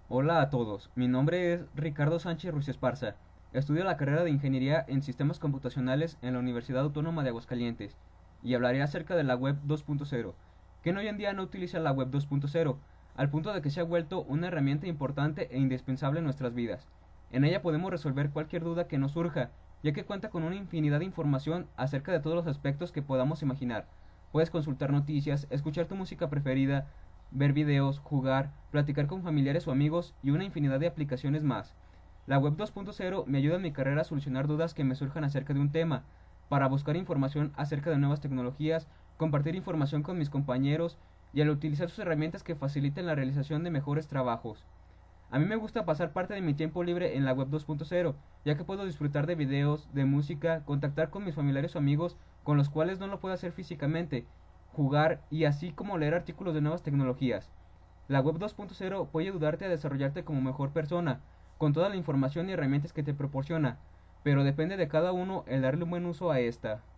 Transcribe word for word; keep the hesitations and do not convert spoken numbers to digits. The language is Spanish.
Hola a todos, mi nombre es Ricardo Sánchez Ruiz Esparza. Estudio la carrera de Ingeniería en Sistemas Computacionales en la Universidad Autónoma de Aguascalientes y hablaré acerca de la Web dos punto cero. ¿Quién hoy en día no utiliza la Web dos punto cero? Al punto de que se ha vuelto una herramienta importante e indispensable en nuestras vidas. En ella podemos resolver cualquier duda que nos surja, ya que cuenta con una infinidad de información acerca de todos los aspectos que podamos imaginar. Puedes consultar noticias, escuchar tu música preferida, ver videos, jugar, platicar con familiares o amigos y una infinidad de aplicaciones más. La Web dos punto cero me ayuda en mi carrera a solucionar dudas que me surjan acerca de un tema, para buscar información acerca de nuevas tecnologías, compartir información con mis compañeros y al utilizar sus herramientas que faciliten la realización de mejores trabajos. A mí me gusta pasar parte de mi tiempo libre en la Web dos punto cero, ya que puedo disfrutar de videos, de música, contactar con mis familiares o amigos con los cuales no lo puedo hacer físicamente, jugar y así como leer artículos de nuevas tecnologías. La Web dos punto cero puede ayudarte a desarrollarte como mejor persona, con toda la información y herramientas que te proporciona, pero depende de cada uno el darle un buen uso a esta.